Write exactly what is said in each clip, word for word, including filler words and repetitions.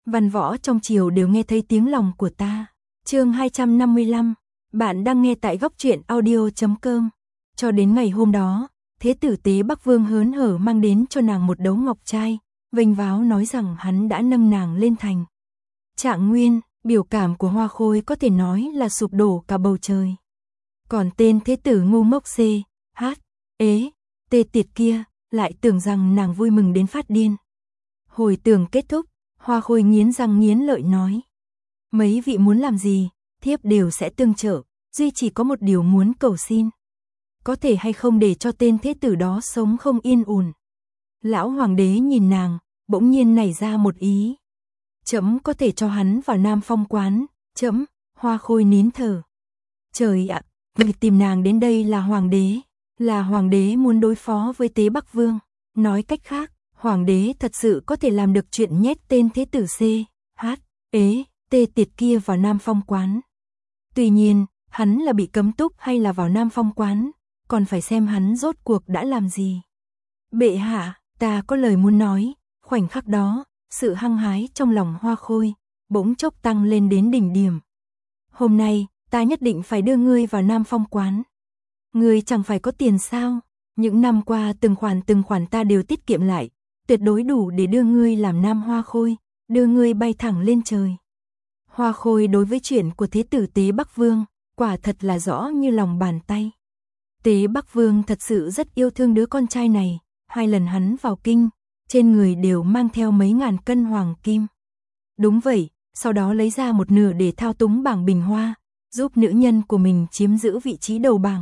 Văn võ trong triều đều nghe thấy tiếng lòng của ta. Chương hai trăm năm mươi lăm, bạn đang nghe tại góc truyện audio chấm com. Cho đến ngày hôm đó, Thế tử Tế Bắc Vương hớn hở mang đến cho nàng một đấu ngọc trai, vênh váo nói rằng hắn đã nâng nàng lên thành Trạng Nguyên. Biểu cảm của Hoa Khôi có thể nói là sụp đổ cả bầu trời. Còn tên thế tử ngu ngốc C, H, ế, tê tiệt kia, lại tưởng rằng nàng vui mừng đến phát điên. Hồi tưởng kết thúc, Hoa Khôi nghiến răng nghiến lợi nói: mấy vị muốn làm gì, thiếp đều sẽ tương trợ, duy chỉ có một điều muốn cầu xin. Có thể hay không để cho tên thế tử đó sống không yên ổn. Lão hoàng đế nhìn nàng, bỗng nhiên nảy ra một ý. Trẫm có thể cho hắn vào Nam Phong quán. Trẫm. Hoa Khôi nín thở. Trời ạ, việc tìm nàng đến đây là hoàng đế, là hoàng đế muốn đối phó với Tế Bắc Vương. Nói cách khác, hoàng đế thật sự có thể làm được chuyện nhét tên thế tử C, H, ế, tê tiệt kia vào Nam Phong quán. Tuy nhiên, hắn là bị cấm túc hay là vào Nam Phong quán, còn phải xem hắn rốt cuộc đã làm gì. Bệ hạ, ta có lời muốn nói. Khoảnh khắc đó, sự hăng hái trong lòng Hoa Khôi bỗng chốc tăng lên đến đỉnh điểm. Hôm nay, ta nhất định phải đưa ngươi vào Nam Phong quán. Ngươi chẳng phải có tiền sao? Những năm qua từng khoản từng khoản ta đều tiết kiệm lại, tuyệt đối đủ để đưa ngươi làm Nam Hoa Khôi, đưa ngươi bay thẳng lên trời. Hoa Khôi đối với chuyện của thế tử Tế Bắc Vương, quả thật là rõ như lòng bàn tay. Tế Bắc Vương thật sự rất yêu thương đứa con trai này, hai lần hắn vào kinh, trên người đều mang theo mấy ngàn cân hoàng kim. Đúng vậy, sau đó lấy ra một nửa để thao túng bảng bình hoa, giúp nữ nhân của mình chiếm giữ vị trí đầu bảng.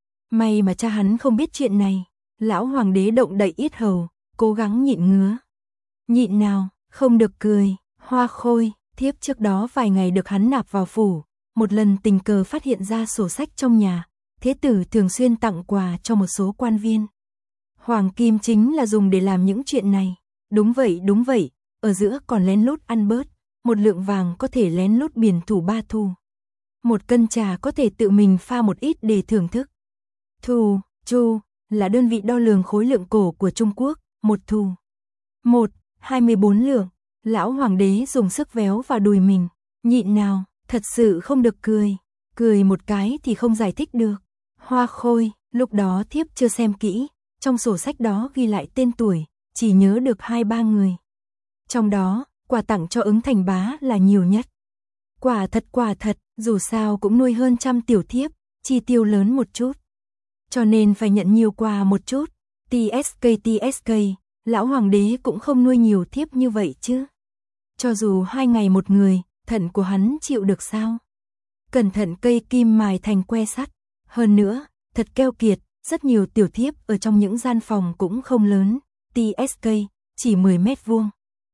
May mà cha hắn không biết chuyện này. Lão hoàng đế động đậy yết hầu, cố gắng nhịn ngứa. Nhịn nào, không được cười. Hoa Khôi, thiếp trước đó vài ngày được hắn nạp vào phủ, một lần tình cờ phát hiện ra sổ sách trong nhà, thế tử thường xuyên tặng quà cho một số quan viên. Hoàng kim chính là dùng để làm những chuyện này. Đúng vậy, đúng vậy, ở giữa còn lén lút ăn bớt, một lượng vàng có thể lén lút biển thủ ba thu. Một cân trà có thể tự mình pha một ít để thưởng thức. Thu, chu, là đơn vị đo lường khối lượng cổ của Trung Quốc, một thu. Một, hai mươi bốn lượng. Lão hoàng đế dùng sức véo vào đùi mình. Nhịn nào, thật sự không được cười. Cười một cái thì không giải thích được. Hoa Khôi, lúc đó thiếp chưa xem kỹ. Trong sổ sách đó ghi lại tên tuổi, chỉ nhớ được hai ba người. Trong đó, quà tặng cho Ứng Thành Bá là nhiều nhất. Quả thật quả thật, dù sao cũng nuôi hơn trăm tiểu thiếp, chi tiêu lớn một chút. Cho nên phải nhận nhiều quà một chút. tê ét ca tê ét ca, lão hoàng đế cũng không nuôi nhiều thiếp như vậy chứ. Cho dù hai ngày một người, thận của hắn chịu được sao? Cẩn thận cây kim mài thành que sắt. Hơn nữa, thật keo kiệt. Rất nhiều tiểu thiếp ở trong những gian phòng cũng không lớn, tê ét ca, chỉ mười mét vuông.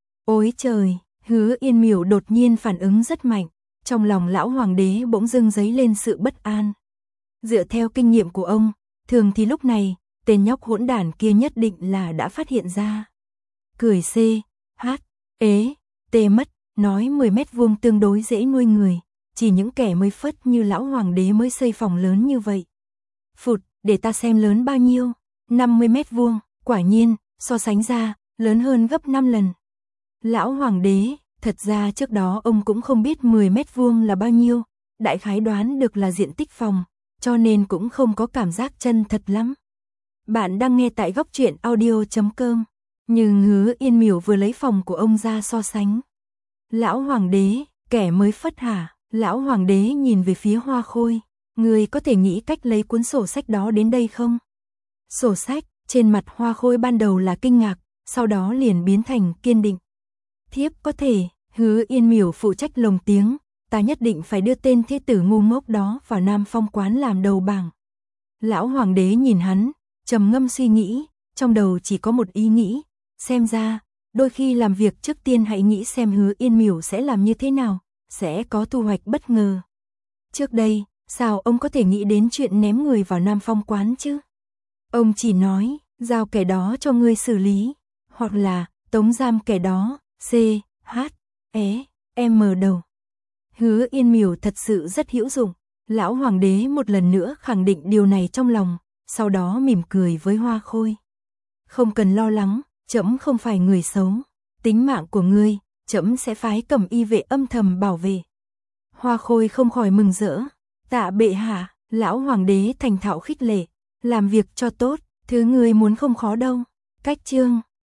Ôi trời, Hứa Yên Miểu đột nhiên phản ứng rất mạnh, trong lòng lão hoàng đế bỗng dưng dấy lên sự bất an. Dựa theo kinh nghiệm của ông, thường thì lúc này, tên nhóc hỗn đản kia nhất định là đã phát hiện ra. Cười C, H, ế, tê mất, nói mười mét vuông tương đối dễ nuôi người, chỉ những kẻ mới phất như lão hoàng đế mới xây phòng lớn như vậy. Phụt, để ta xem lớn bao nhiêu, năm mươi mét vuông, quả nhiên, so sánh ra, lớn hơn gấp năm lần. Lão hoàng đế, thật ra trước đó ông cũng không biết mười mét vuông là bao nhiêu, đại khái đoán được là diện tích phòng, cho nên cũng không có cảm giác chân thật lắm. Bạn đang nghe tại góc truyện audio chấm com, nhưng Hứa Yên Miểu vừa lấy phòng của ông ra so sánh. Lão hoàng đế, kẻ mới phất hả? Lão hoàng đế nhìn về phía Hoa Khôi. Người có thể nghĩ cách lấy cuốn sổ sách đó đến đây không? Sổ sách, trên mặt Hoa Khôi ban đầu là kinh ngạc, sau đó liền biến thành kiên định. Thiếp có thể, Hứa Yên Miểu phụ trách lồng tiếng, ta nhất định phải đưa tên thế tử ngu ngốc đó vào Nam Phong quán làm đầu bảng. Lão hoàng đế nhìn hắn, trầm ngâm suy nghĩ, trong đầu chỉ có một ý nghĩ, xem ra, đôi khi làm việc trước tiên hãy nghĩ xem Hứa Yên Miểu sẽ làm như thế nào, sẽ có thu hoạch bất ngờ. Trước đây, sao ông có thể nghĩ đến chuyện ném người vào Nam Phong quán chứ? Ông chỉ nói, giao kẻ đó cho ngươi xử lý, hoặc là tống giam kẻ đó, C, H, E, M đầu. Hứa Yên Miểu thật sự rất hữu dụng. Lão hoàng đế một lần nữa khẳng định điều này trong lòng, sau đó mỉm cười với Hoa Khôi. Không cần lo lắng, trẫm không phải người xấu. Tính mạng của ngươi, trẫm sẽ phái Cẩm Y vệ âm thầm bảo vệ. Hoa Khôi không khỏi mừng rỡ, tạ bệ hạ, lão hoàng đế thành thạo khích lệ, làm việc cho tốt, thứ người muốn không khó đâu. Cách chương